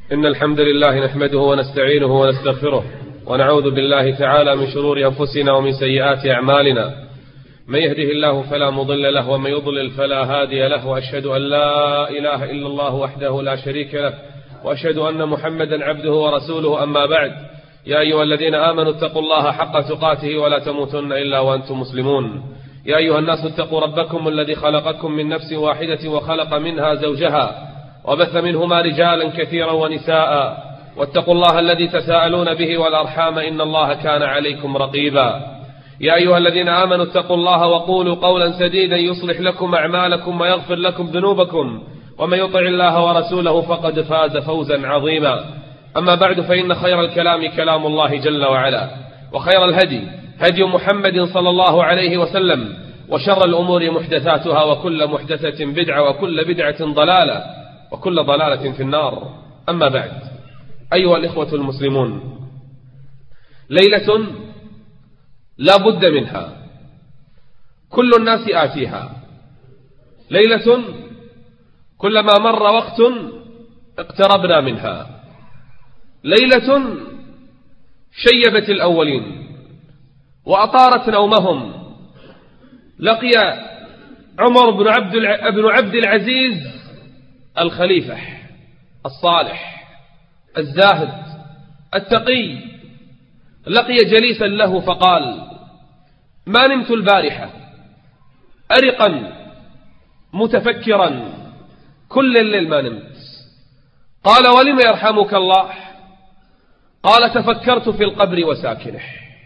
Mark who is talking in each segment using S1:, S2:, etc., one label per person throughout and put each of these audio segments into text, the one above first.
S1: إن الحمد لله نحمده ونستعينه ونستغفره ونعوذ بالله تعالى من شرور أنفسنا ومن سيئات أعمالنا. من يهده الله فلا مضل له ومن يضلل فلا هادي له، وأشهد أن لا إله إلا الله وحده لا شريك له، وأشهد أن محمدا عبده ورسوله. أما بعد، يا أيها الذين آمنوا اتقوا الله حق تقاته ولا تموتن إلا وأنتم مسلمون. يا أيها الناس اتقوا ربكم الذي خلقكم من نفس واحدة وخلق منها زوجها وبث منهما رجالا كثيرا ونساء، واتقوا الله الذي تساءلون به والأرحام إن الله كان عليكم رقيبا. يا أيها الذين آمنوا اتقوا الله وقولوا قولا سديدا يصلح لكم أعمالكم ويغفر لكم ذنوبكم، ومن يطع الله ورسوله فقد فاز فوزا عظيما. أما بعد، فإن خير الكلام كلام الله جل وعلا، وخير الهدي هدي محمد صلى الله عليه وسلم، وشر الأمور محدثاتها، وكل محدثة بدعة، وكل بدعة ضلالة، وكل ضلالة في النار. أما بعد، أيها الإخوة المسلمون، ليلة لا بد منها، كل الناس آتيها، ليلة كلما مر وقت اقتربنا منها، ليلة شيبت الأولين وأطارت نومهم. لقي عمر بن عبد العزيز الخليفة الصالح الزاهد التقي، لقي جليسا له فقال: ما نمت البارحة أرقا متفكرا، كل الليل ما نمت. قال: ولم يرحمك الله؟ قال: تفكرت في القبر وساكنه،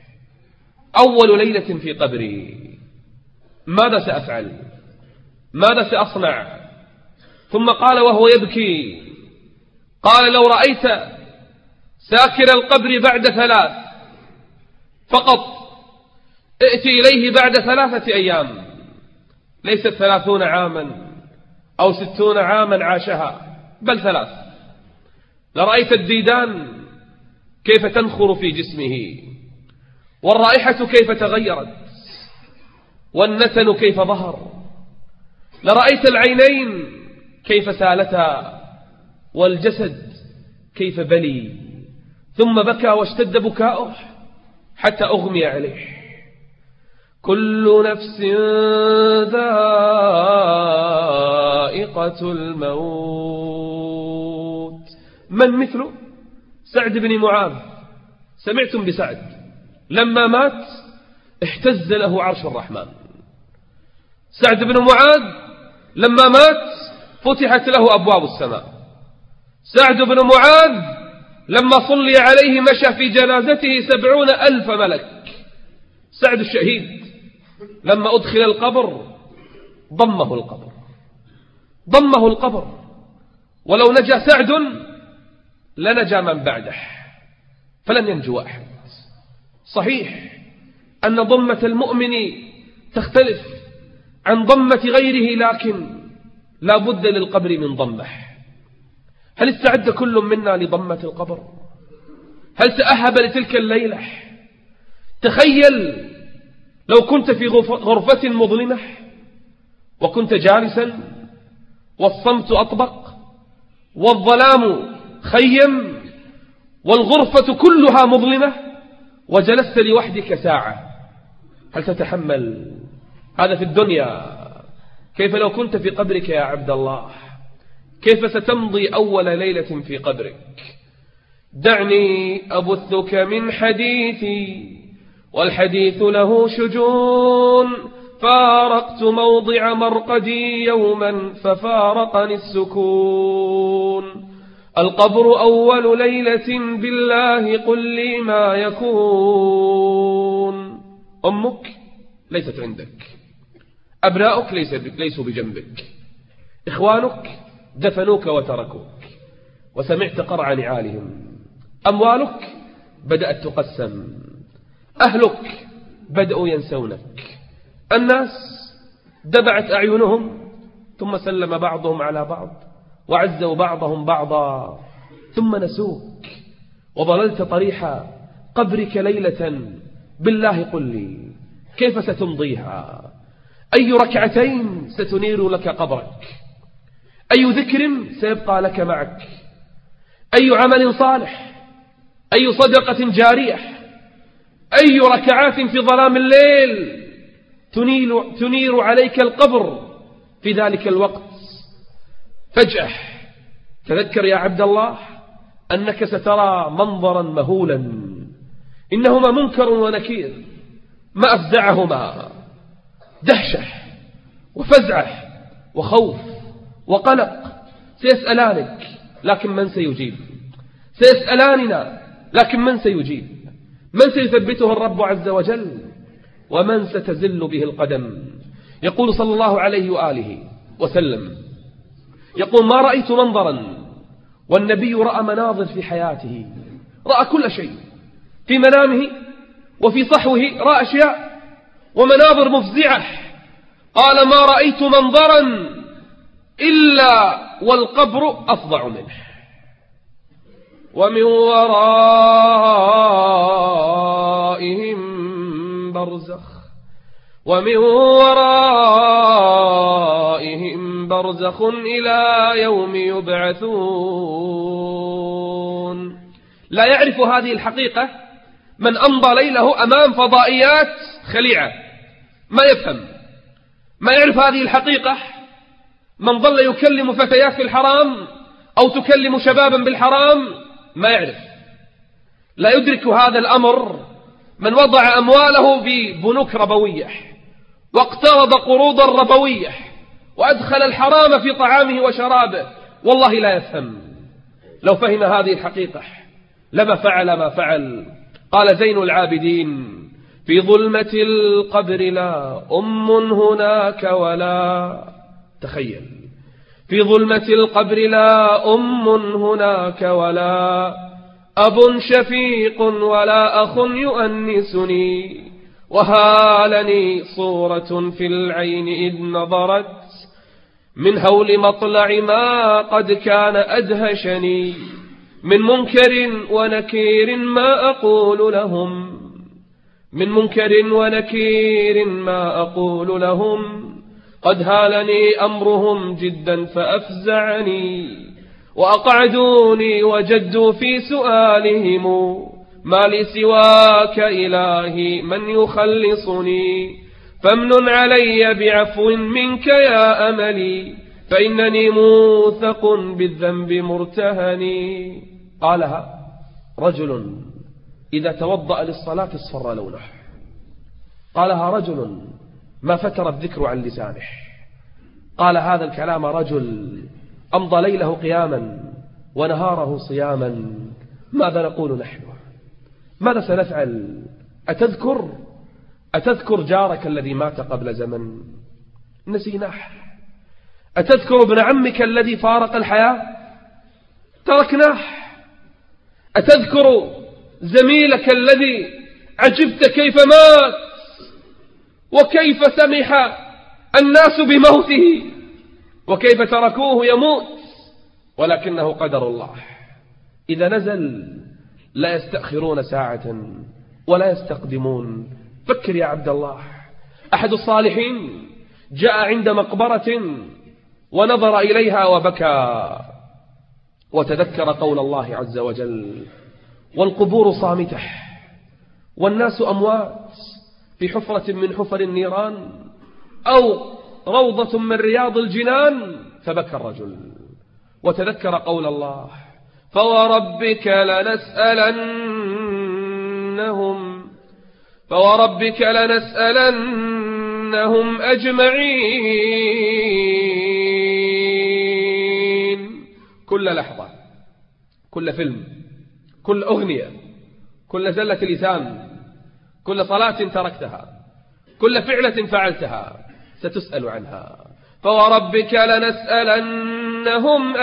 S1: أول ليلة في قبري، ماذا سأفعل؟ ماذا سأصنع؟ ثم قال وهو يبكي: قال: لو رأيت ساكن القبر بعد 3 فقط، ائتي إليه بعد 3 أيام، ليست 30 عاما أو 60 عاما عاشها، بل 3. لرأيت الديدان كيف تنخر في جسمه، والرائحة كيف تغيرت، والنتن كيف ظهر. لرأيت العينين كيف سالتا، والجسد كيف بلي. ثم بكى واشتد بكاؤه حتى أغمي عليه. كل نفس ذائقة الموت. من مثله؟ سعد بن معاذ. سمعتم بسعد؟ لما مات اهتز له عرش الرحمن. سعد بن معاذ لما مات فتحت له أبواب السماء. سعد بن معاذ لما صلي عليه مشى في جنازته 70,000 ملك. سعد الشهيد لما أدخل القبر ضمه القبر، ضمه القبر. ولو نجا سعد لنجا من بعده، فلن ينجو أحد. صحيح أن ضمة المؤمن تختلف عن ضمة غيره، لكن لا بد للقبر من ضمه. هل استعد كل منا لضمة القبر؟ هل تأهب لتلك الليلة؟ تخيل لو كنت في غرفة مظلمة وكنت جالسا والصمت أطبق والظلام خيم والغرفة كلها مظلمة، وجلست لوحدك ساعة، هل تتحمل هذا في الدنيا؟ كيف لو كنت في قبرك يا عبد الله؟ كيف ستمضي أول ليلة في قبرك؟ دعني أبثك من حديثي والحديث له شجون، فارقت موضع مرقدي يوما ففارقني السكون. القبر أول ليلة بالله قل لي ما يكون. أمك ليست عندك، أبناؤك ليسوا بجنبك، إخوانك دفنوك وتركوك وسمعت قرع نعالهم، أموالك بدأت تقسم، أهلك بدأوا ينسونك، الناس دبعت أعينهم، ثم سلم بعضهم على بعض وعزوا بعضهم بعضا، ثم نسوك وظللت طريح قبرك ليلة. بالله قل لي كيف ستمضيها؟ أي ركعتين ستنير لك قبرك؟ أي ذكر سيبقى لك معك؟ أي عمل صالح، أي صدقة جارية، أي ركعات في ظلام الليل تنير عليك القبر في ذلك الوقت. فجأة تذكر يا عبد الله أنك سترى منظرا مهولا، إنهما منكر ونكير، ما أفزعهما؟ دهشة وفزعة وخوف وقلق. سيسألانك لكن من سيجيب؟ سيسألاننا لكن من سيجيب؟ من سيثبته الرب عز وجل؟ ومن ستزل به القدم؟ يقول صلى الله عليه وآله وسلم، يقول: ما رأيت منظرا، والنبي رأى مناظر في حياته، رأى كل شيء في منامه وفي صحوه، رأى أشياء ومناظر مفزعة. قال: ما رأيت منظرا إلا والقبر أفظع منه، ومن ورائهم برزخ إلى يوم يبعثون. لا يعرف هذه الحقيقة من أمضى ليله أمام فضائيات خليعة، ما يفهم. ما يعرف هذه الحقيقة من ظل يكلم فتيات في الحرام أو تكلم شبابا بالحرام، ما يعرف. لا يدرك هذا الأمر من وضع أمواله في بنوك ربوية واقترض قروضا ربوية وأدخل الحرام في طعامه وشرابه، والله لا يفهم. لو فهم هذه الحقيقة لما فعل ما فعل. قال زين العابدين: في ظلمة القبر لا هناك ولا، تخيل، في ظلمة القبر لا هناك ولا أب شفيق ولا أخ يؤنسني، وهالني صورة في العين إذ نظرت من هول مطلع ما قد كان أدهشني، من منكر ونكير ما أقول لهم، من منكر ونكير ما أقول لهم، قد هالني أمرهم جدا فأفزعني، وأقعدوني وجدوا في سؤالهم ما لي سواك إلهي من يخلصني، فامنن علي بعفو منك يا أملي، فإنني موثق بالذنب مرتهني. قالها رجل إذا توضأ للصلاة اصفر لونه، قالها رجل ما فتر الذكر عن لسانه، قال هذا الكلام رجل أمضى ليله قياما ونهاره صياما. ماذا نقول نحن؟ ماذا سنفعل؟ أتذكر جارك الذي مات قبل زمن؟ نسيناه. أتذكر ابن عمك الذي فارق الحياة؟ تركناه. أتذكر زميلك الذي عجبت كيف مات وكيف سمح الناس بموته وكيف تركوه يموت، ولكنه قدر الله. إذا نزل لا يستأخرون ساعة ولا يستقدمون. فكر يا عبد الله، أحد الصالحين جاء عند مقبرة ونظر إليها وبكى وتذكر قول الله عز وجل: والقبور صامتة والناس أموات في حفرة من حفر النيران أو روضة من رياض الجنان. فبكى الرجل وتذكر قول الله: فوربك لنسألنهم أجمعين. كل لحظة، كل فيلم، كل أغنية، كل زلة لسان، كل صلاة تركتها، كل فعلة فعلتها ستسأل عنها. فوربك لنسألنهم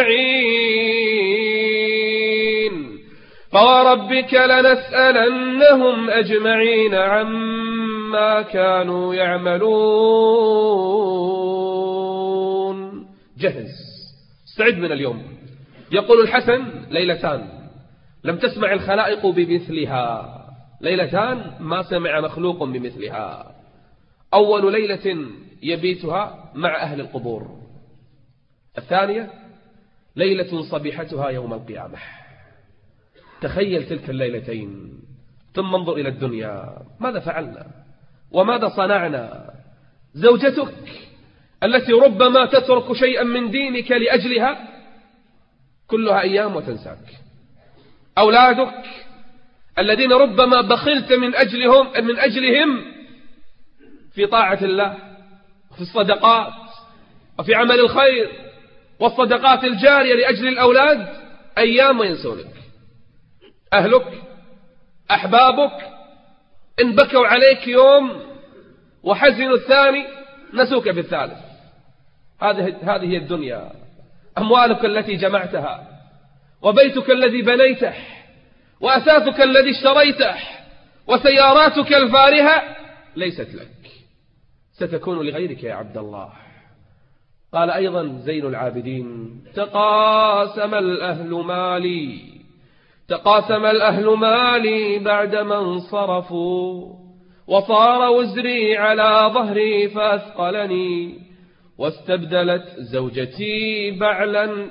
S1: أجمعين، فوربك لنسألنهم أجمعين عما كانوا يعملون. جهز، استعد من اليوم. يقول الحسن: ليلتان لم تسمع الخلائق بمثلها، ليلتان ما سمع مخلوق بمثلها. أول ليلة يبيتها مع أهل القبور، الثانية ليلة صبيحتها يوم القيامة. تخيل تلك الليلتين، ثم انظر إلى الدنيا، ماذا فعلنا وماذا صنعنا؟ زوجتك التي ربما تترك شيئا من دينك لأجلها كلها أيام وتنساك. أولادك الذين ربما بخلت من أجلهم في طاعة الله، في الصدقات وفي عمل الخير والصدقات الجارية لأجل الأولاد، أيام وينسونك. أهلك أحبابك إن بكوا عليك يوم وحزنوا الثاني نسوك بالثالث. هذه هي الدنيا. أموالك التي جمعتها، وبيتك الذي بنيته، وأثاثك الذي اشتريته، وسياراتك الفارهة ليست لك، ستكون لغيرك يا عبد الله. قال أيضا زين العابدين: تقاسم الأهل مالي بعدما انصرفوا، وصار وزري على ظهري فأثقلني، واستبدلت زوجتي بعلا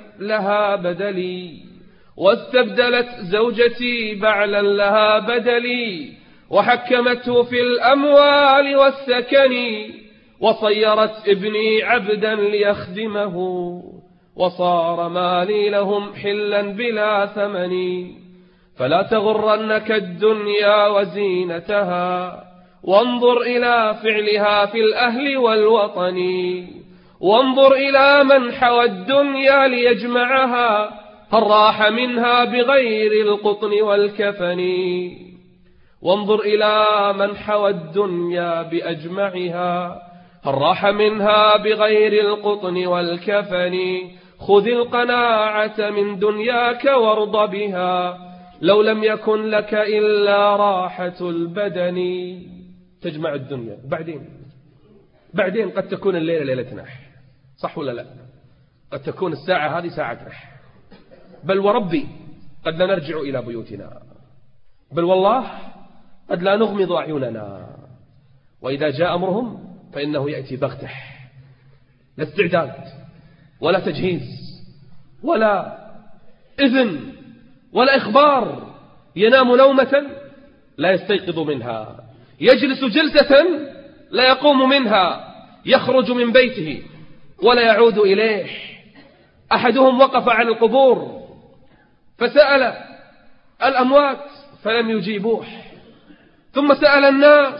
S1: لها بدلي، وحكمته في الأموال والسكن، وصيرت ابني عبدا ليخدمه، وصار مالي لهم حلا بلا ثمن. فلا تغرنك الدنيا وزينتها، وانظر إلى فعلها في الأهل والوطن، وانظر إلى من حوى الدنيا ليجمعها، هل راح منها بغير القطن والكفن. وانظر إلى من حوى الدنيا بأجمعها، هل راح منها بغير القطن والكفن. خذ القناعة من دنياك وارض بها، لو لم يكن لك إلا راحة البدن. تجمع الدنيا، بعدين قد تكون الليلة ليلة نح، صح ولا لا؟ قد تكون الساعة هذه ساعة نح، بل وربي قد لا نرجع إلى بيوتنا، بل والله قد لا نغمض أعيننا. وإذا جاء أمرهم فإنه يأتي بغته، لا استعداد ولا تجهيز ولا إذن ولا إخبار. ينام نومة لا يستيقظ منها، يجلس جلسة لا يقوم منها، يخرج من بيته ولا يعود إليه. أحدهم وقف عن القبور فسأل الأموات فلم يجيبوه، ثم سأل الناس،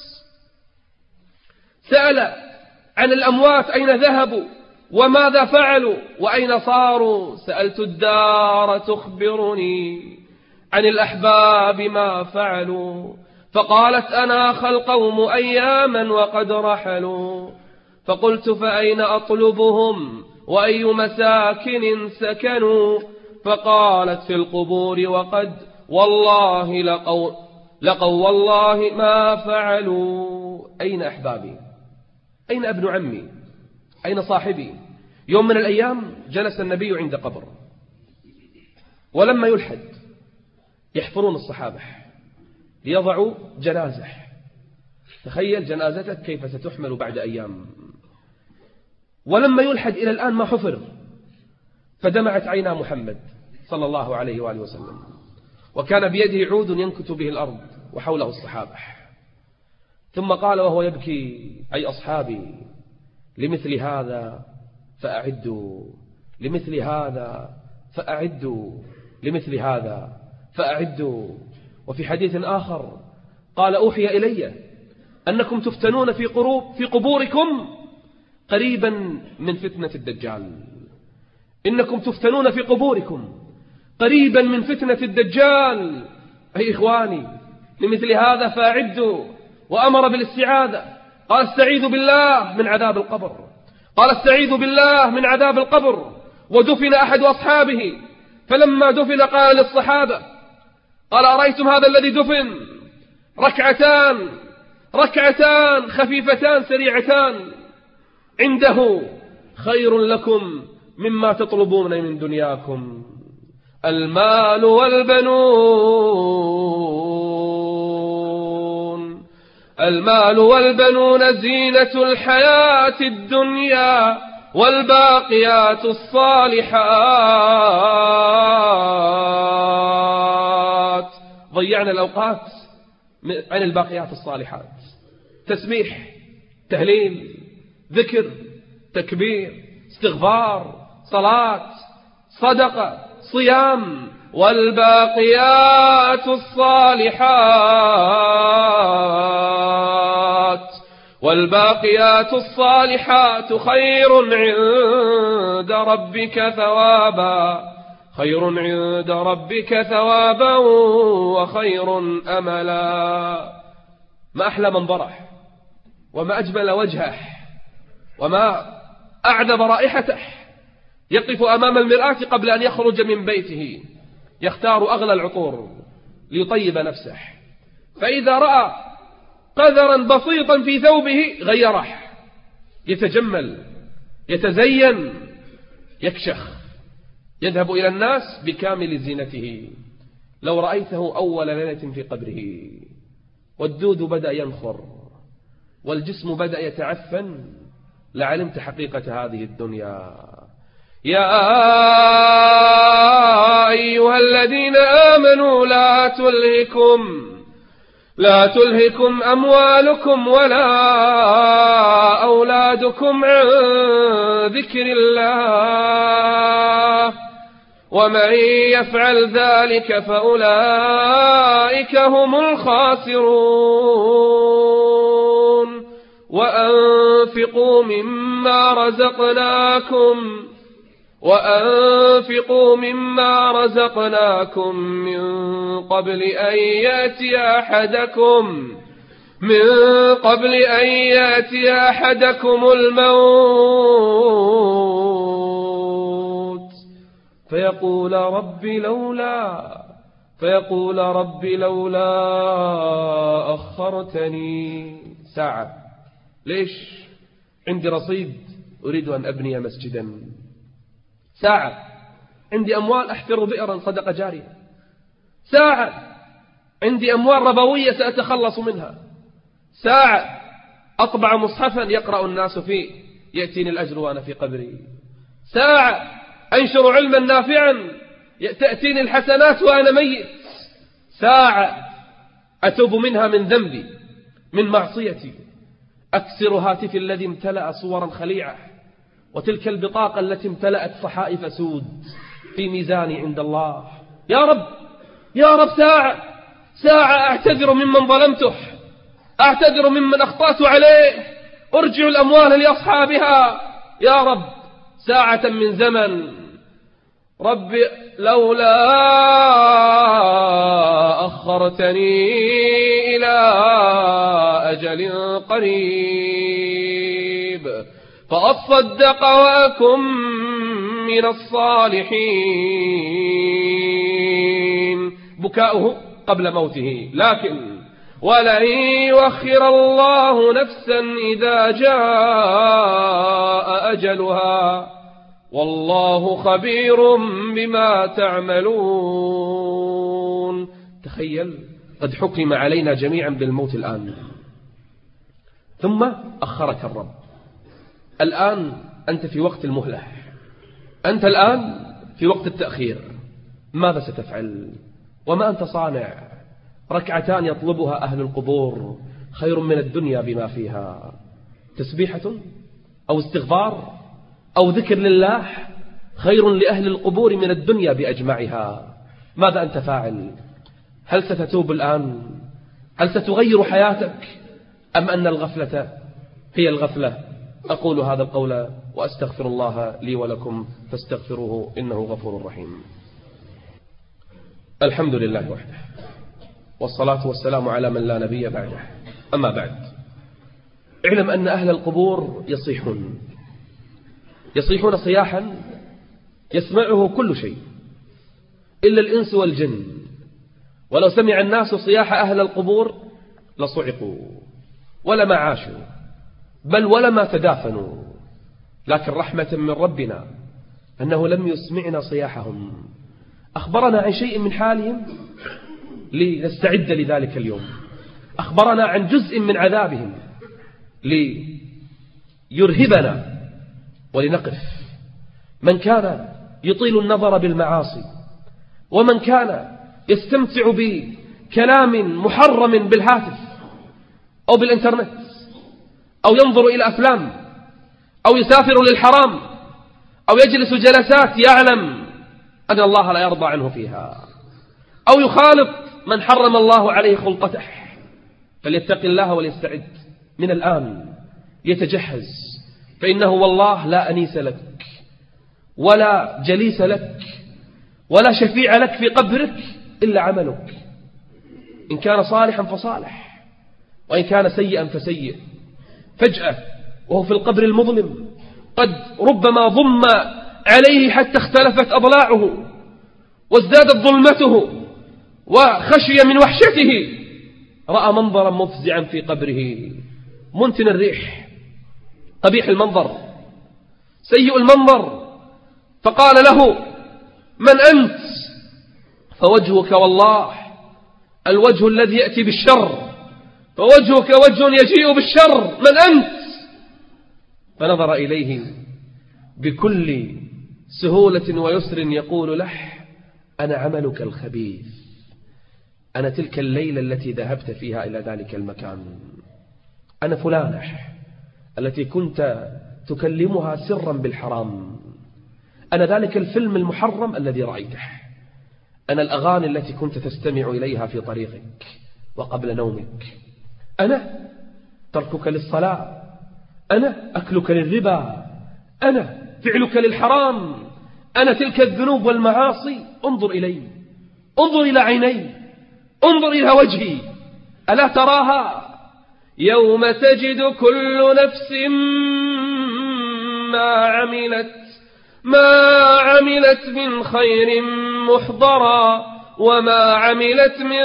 S1: سأل عن الأموات أين ذهبوا وماذا فعلوا وأين صاروا. سألت الدار تخبرني عن الأحباب ما فعلوا، فقالت أناخ القوم أياما وقد رحلوا. فقلت فأين أطلبهم وأي مساكن سكنوا. فقالت في القبور وقد والله لقوا والله ما فعلوا. أين أحبابي؟ أين ابن عمي؟ أين صاحبي؟ يوم من الأيام جلس النبي عند قبر، ولما يلحد يحفرون الصحابة ليضعوا جنازة. تخيل جنازتك كيف ستحمل بعد أيام. ولما يلحد إلى الآن ما حفر، فدمعت عينا محمد صلى الله عليه وآله وسلم، وكان بيده عود ينكت به الأرض وحوله الصحابة. ثم قال وهو يبكي: أي أصحابي، لمثل هذا فأعدوا، لمثل هذا فأعدوا، لمثل هذا فأعدوا. وفي حديث آخر قال: أوحي إلي أنكم تفتنون في قبوركم قريبا من فتنة الدجال. إنكم تفتنون في قبوركم قريبا من فتنة الدجال. أي إخواني، لمثل هذا فأعدوا. وأمر بالاستعاذة، قال: استعيذوا بالله من عذاب القبر، قال: استعيذوا بالله من عذاب القبر. ودفن أحد أصحابه، فلما دفن قال للصحابة، قال: أرأيتم هذا الذي دفن؟ ركعتان خفيفتان سريعتان عنده خير لكم مما تطلبون من دنياكم. المال والبنون زينة الحياة الدنيا، والباقيات الصالحات. ضيعنا الأوقات عن الباقيات الصالحات، تسبيح، تهليل، ذكر، تكبير، استغفار، صلاة، صدقة، صيام. والباقيات الصالحات خير عند ربك ثوابا وخير أملا. ما أحلى منظره، وما أجمل وجهه، وما أعذب رائحته. يقف أمام المرآة قبل أن يخرج من بيته، يختار أغلى العطور ليطيب نفسه، فإذا رأى قذرا بسيطا في ثوبه غيره، يتجمل، يتزين، يكشخ، يذهب إلى الناس بكامل زينته. لو رأيته أول ليلة في قبره والدود بدأ ينخر والجسم بدأ يتعفن لعلمت حقيقة هذه الدنيا. يا أيها الذين آمنوا لا تلهكم أموالكم ولا أولادكم عن ذكر الله، ومن يفعل ذلك فأولئك هم الخاسرون. وأنفقوا مما رزقناكم من قبل أن يأتي أحدكم الموت فيقول رب لولا أخرتني ساعة. ليش؟ عندي رصيد أريد أن أبني مسجدا. ساعة عندي أموال أحفر بئرا صدقة جارية. ساعة عندي أموال ربوية سأتخلص منها. ساعة أطبع مصحفا يقرأ الناس فيه يأتيني الأجر وأنا في قبري. ساعة أنشر علما نافعا تأتيني الحسنات وأنا ميت. ساعة أتوب منها من ذنبي، من معصيتي، أكسر هاتفي الذي امتلأ صورا خليعة، وتلك البطاقة التي امتلأت صحائف سود في ميزاني عند الله. يا رب ساعة أعتذر ممن ظلمته، أعتذر ممن أخطأت عليه، أرجع الأموال لأصحابها. يا رب ساعة من زمن. رب لولا أخرتني إلى أجل قريب فأصدق وأكن من الصالحين. بكاؤه قبل موته، لكن ولن يؤخر الله نفسا إذا جاء أجلها والله خبير بما تعملون. تخيل قد حكم علينا جميعا بالموت الآن، ثم أخرك الرب. الآن أنت في وقت المهلة، أنت الآن في وقت التأخير. ماذا ستفعل وما أنت صانع؟ ركعتان يطلبها أهل القبور خير من الدنيا بما فيها. تسبيحة أو استغفار أو ذكر لله خير لأهل القبور من الدنيا بأجمعها. ماذا أنت فاعل؟ هل ستتوب الآن؟ هل ستغير حياتك؟ أم أن الغفلة هي الغفلة؟ أقول هذا القول وأستغفر الله لي ولكم فاستغفروه إنه غفور رحيم. الحمد لله وحده، والصلاة والسلام على من لا نبي بعده. أما بعد، اعلم أن أهل القبور يصيحون صياحا يسمعه كل شيء إلا الإنس والجن، ولو سمع الناس صياح أهل القبور لصعقوا ولما عاشوا بل ولما تدافنوا. لكن رحمة من ربنا أنه لم يسمعنا صياحهم، أخبرنا عن شيء من حالهم لنستعد لذلك اليوم، أخبرنا عن جزء من عذابهم ليرهبنا
S2: ولنقف. من كان يطيل النظر بالمعاصي، ومن كان يستمتع بكلام محرم بالهاتف أو بالإنترنت، أو ينظر إلى أفلام، أو يسافر للحرام، أو يجلس جلسات يعلم أن الله لا يرضى عنه فيها، أو يخالط من حرم الله عليه خلطته، فليتق الله وليستعد من الآن، يتجهز، فإنه والله لا أنيس لك ولا جليس لك ولا شفيع لك في قبرك إلا عملك، إن كان صالحا فصالح، وإن كان سيئا فسيء. فجأة وهو في القبر المظلم قد ربما ضم عليه حتى اختلفت أضلاعه وازدادت ظلمته وخشي من وحشته، رأى منظرا مفزعا في قبره، منتن الريح، قبيح المنظر، سيء المنظر، فقال له: من أنت؟ فوجهك والله الوجه الذي يأتي بالشر، فوجهك وجه يجيء بالشر، من أنت؟ فنظر إليه بكل سهولة ويسر يقول له: أنا عملك الخبيث، أنا تلك الليلة التي ذهبت فيها إلى ذلك المكان، أنا فلانة التي كنت تكلمها سرا بالحرام، أنا ذلك الفيلم المحرم الذي رأيته، أنا الأغاني التي كنت تستمع إليها في طريقك وقبل نومك، أنا تركك للصلاة، أنا أكلك للربا، أنا فعلك للحرام، أنا تلك الذنوب والمعاصي. انظر إلي، انظر إلى عيني، انظر إلى وجهي، ألا تراها؟ يوم تجد كل نفس ما عملت من خير محضرا، وما عملت من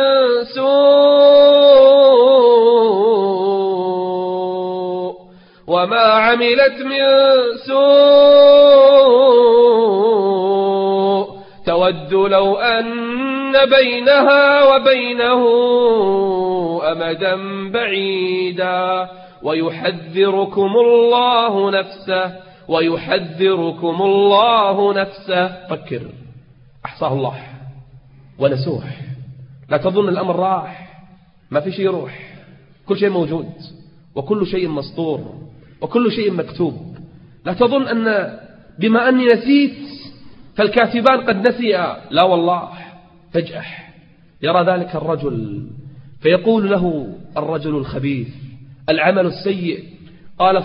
S2: سوء تود لو أن بينها وبينه أمدا بعيدا، ويحذركم الله نفسه. فكر، أحصاه الله ونسوح. لا تظن الأمر راح، ما في شيء يروح، كل شيء موجود، وكل شيء مسطور، وكل شيء مكتوب. لا تظن أن بما أني نسيت فالكاتبان قد نسيا، لا والله. فجأة يرى ذلك الرجل فيقول له الرجل الخبيث العمل السيء، قال: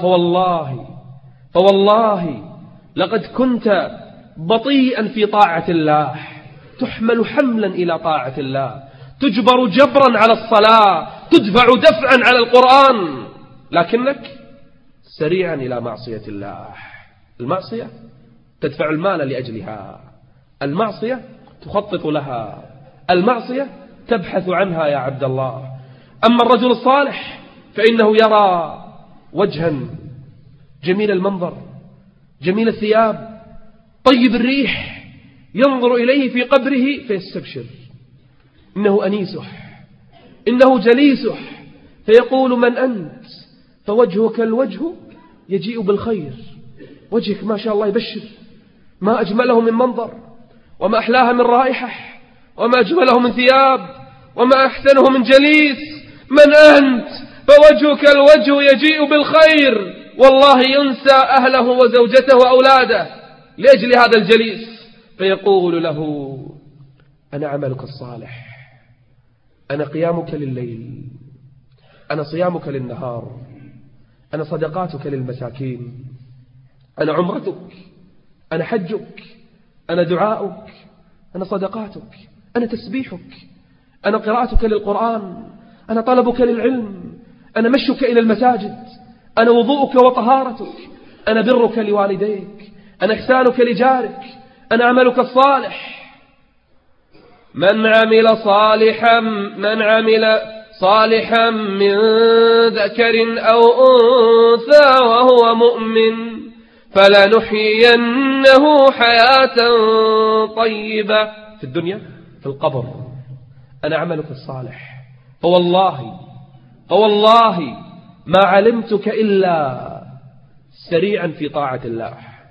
S2: فوالله لقد كنت بطيئا في طاعة الله، تحمل حملا إلى طاعة الله، تجبر جبرا على الصلاة، تدفع دفعا على القرآن، لكنك سريعا إلى معصية الله. المعصية تدفع المال لأجلها، المعصية تخطط لها، المعصية تبحث عنها يا عبد الله. أما الرجل الصالح فإنه يرى وجها جميل المنظر، جميل الثياب، طيب الريح، ينظر إليه في قبره فيستبشر، إنه أنيسه، إنه جليسه، فيقول: من أنت؟ فوجهك الوجه يجيء بالخير، وجهك ما شاء الله يبشر، ما أجمله من منظر، وما أحلاها من رائحة، وما أجمله من ثياب، وما أحسنه من جليس. من أنت؟ فوجهك الوجه يجيء بالخير، والله ينسى أهله وزوجته وأولاده لأجل هذا الجليس، فيقول له: أنا عملك الصالح، أنا قيامك لليل، أنا صيامك للنهار، أنا صدقاتك للمساكين، أنا عمرتك، أنا حجك، أنا دعاؤك، أنا صدقاتك، أنا تسبيحك، أنا قراءتك للقرآن، أنا طلبك للعلم، أنا مشك إلى المساجد، أنا وضوءك وطهارتك، أنا برك لوالديك، أنا إحسانك لجارك، أنا عملك الصالح. من عمل صالحا من ذكر أو أنثى وهو مؤمن فلنحيينه حياة طيبة في الدنيا في القبر. أنا عملك الصالح، فوالله ما علمتك إلا سريعا في طاعة الله،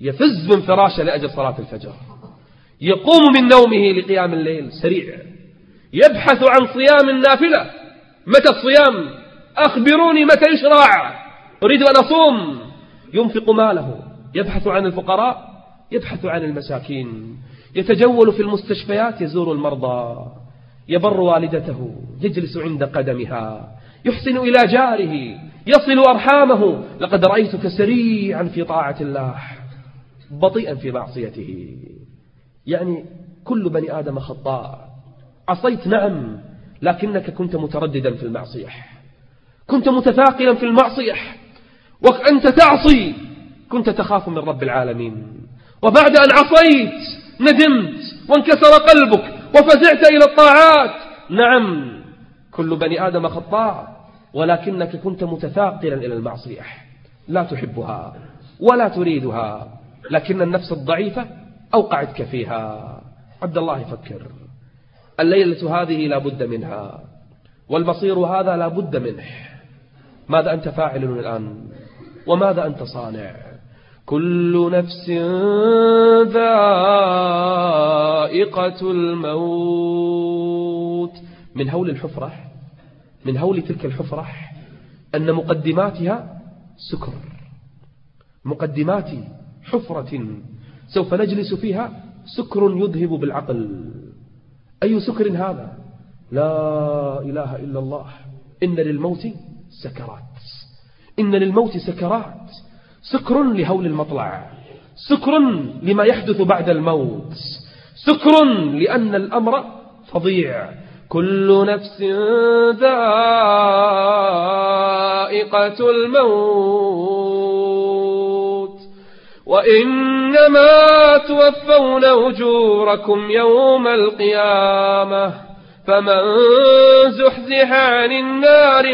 S2: يفز من فراشه لأجل صلاة الفجر، يقوم من نومه لقيام الليل سريع، يبحث عن صيام النافلة. متى الصيام؟ أخبروني متى يشرع، أريد أن أصوم. ينفق ماله، يبحث عن الفقراء، يبحث عن المساكين، يتجول في المستشفيات، يزور المرضى، يبر والدته، يجلس عند قدمها، يحسن إلى جاره، يصل أرحامه. لقد رأيتك سريعا في طاعة الله بطيئا في معصيته. يعني كل بني آدم خطاء. عصيت نعم، لكنك كنت مترددا في المعصية، كنت متثاقلا في المعصية، وأنت تعصي كنت تخاف من رب العالمين، وبعد أن عصيت ندمت وانكسر قلبك وفزعت إلى الطاعات. نعم كل بني آدم خطاء، ولكنك كنت متثاقلا إلى المعصية، لا تحبها ولا تريدها، لكن النفس الضعيفة أوقعتك فيها. عبد الله يفكر، الليلة هذه لا بد منها، والمصير هذا لا بد منه. ماذا أنت فاعل الآن؟ وماذا أنت صانع؟ كل نفس ذائقة الموت. من هول الحفرة، من هول تلك الحفرة أن مقدماتها سكر، مقدمات حفرة سوف نجلس فيها سكر يذهب بالعقل. أي سكر هذا؟ لا إله إلا الله. إن للموت سكرات، إن للموت سكرات. سكر لهول المطلع، سكر لما يحدث بعد الموت، سكر لأن الأمر فظيع. كل نفس ذائقة الموت وإنما توفون أجوركم يوم القيامة فمن زحزح عن النار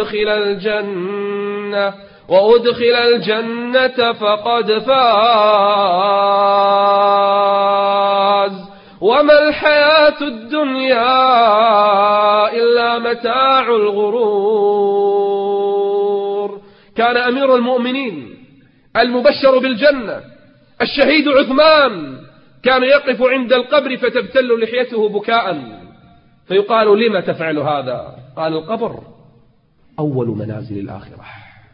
S2: وأدخل الجنة فقد فاز وما الحياة الدنيا إلا متاع الغرور. كان أمير المؤمنين المبشر بالجنة الشهيد عثمان كان يقف عند القبر فتبتل لحيته بكاء، فيقال لما تفعل هذا؟ قال القبر أول منازل الآخرة،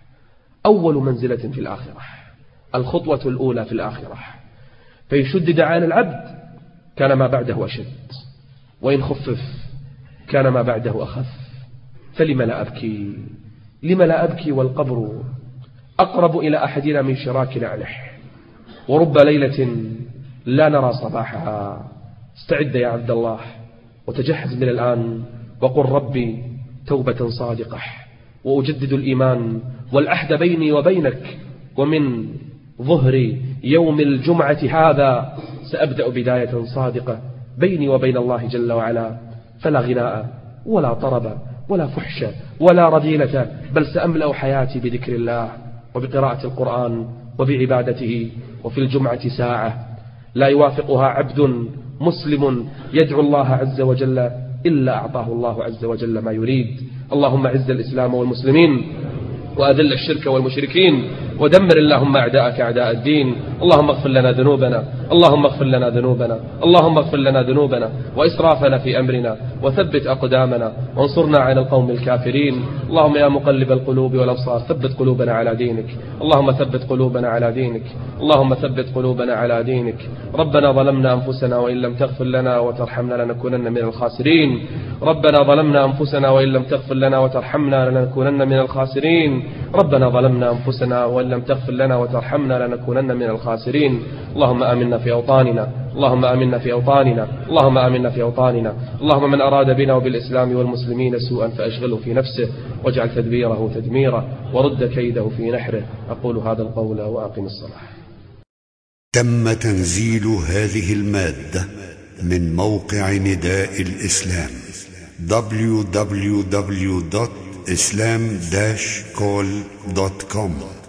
S2: أول منزلة في الآخرة، الخطوة الأولى في الآخرة. فإن شدد على العبد كان ما بعده أشد، وإن خفف كان ما بعده أخف. فلم لا أبكي؟ لم لا أبكي والقبر أقرب إلى أحدنا من شراك نعله، ورب ليلة لا نرى صباحها. استعد يا عبد الله وتجهز من الآن، وقل ربي توبة صادقة، وأجدد الإيمان والعهد بيني وبينك، ومن ظهر يوم الجمعة هذا سأبدأ بداية صادقة بيني وبين الله جل وعلا، فلا غناء ولا طرب ولا فحش ولا رذيلة، بل سأملأ حياتي بذكر الله وبقراءة القرآن وبعبادته. وفي الجمعة ساعة لا يوافقها عبد مسلم يدعو الله عز وجل إلا أعطاه الله عز وجل ما يريد. اللهم عز الإسلام والمسلمين، وأذل الشرك والمشركين، ودمر اللهم أعداءك أعداء الدين. اللهم اغفر لنا ذنوبنا، اللهم اغفر لنا ذنوبنا، اللهم اغفر لنا ذنوبنا وإسرافنا في أمرنا، وثبت أقدامنا وانصرنا على القوم الكافرين. اللهم يا مقلب القلوب والأبصار ثبت قلوبنا على دينك، اللهم ثبت قلوبنا على دينك، اللهم ثبت قلوبنا على دينك. ربنا ظلمنا أنفسنا وإن لم تغفر لنا وترحمنا لنكونن من الخاسرين. ربنا ظلمنا أنفسنا وإن لم تغفر لنا وترحمنا لنكونن من الخاسرين. ربنا ظلمنا أنفسنا وإن لم تغفر لنا وترحمنا لنكونن من الخاسرين. اللهم آمنا في أوطاننا، اللهم آمنا في أوطاننا، اللهم آمنا في أوطاننا. اللهم من أراد بنا وبالإسلام والمسلمين سوءا فأشغله في نفسه، واجعل تدبيره تدميره، ورد كيده في نحره. أقول هذا القول وأقم الصلاة.
S3: تم تنزيل هذه المادة من موقع نداء الإسلام www.islam-call.com